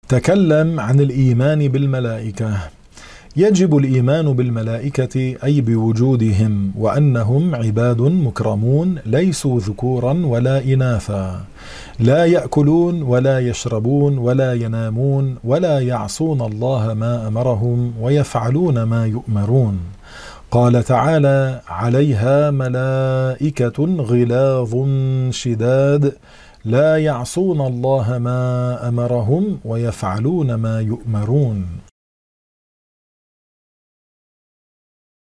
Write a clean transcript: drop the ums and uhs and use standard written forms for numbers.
تكلم عن الإيمان بالملائكة. يجب الإيمان بالملائكة أي بوجودهم، وأنهم عباد مكرمون ليسوا ذكورا ولا إناثا، لا يأكلون ولا يشربون ولا ينامون ولا يعصون الله ما أمرهم ويفعلون ما يؤمرون. قال تعالى: عليها ملائكة غلاظ شداد لا يعصون الله ما أمرهم ويفعلون ما يؤمرون.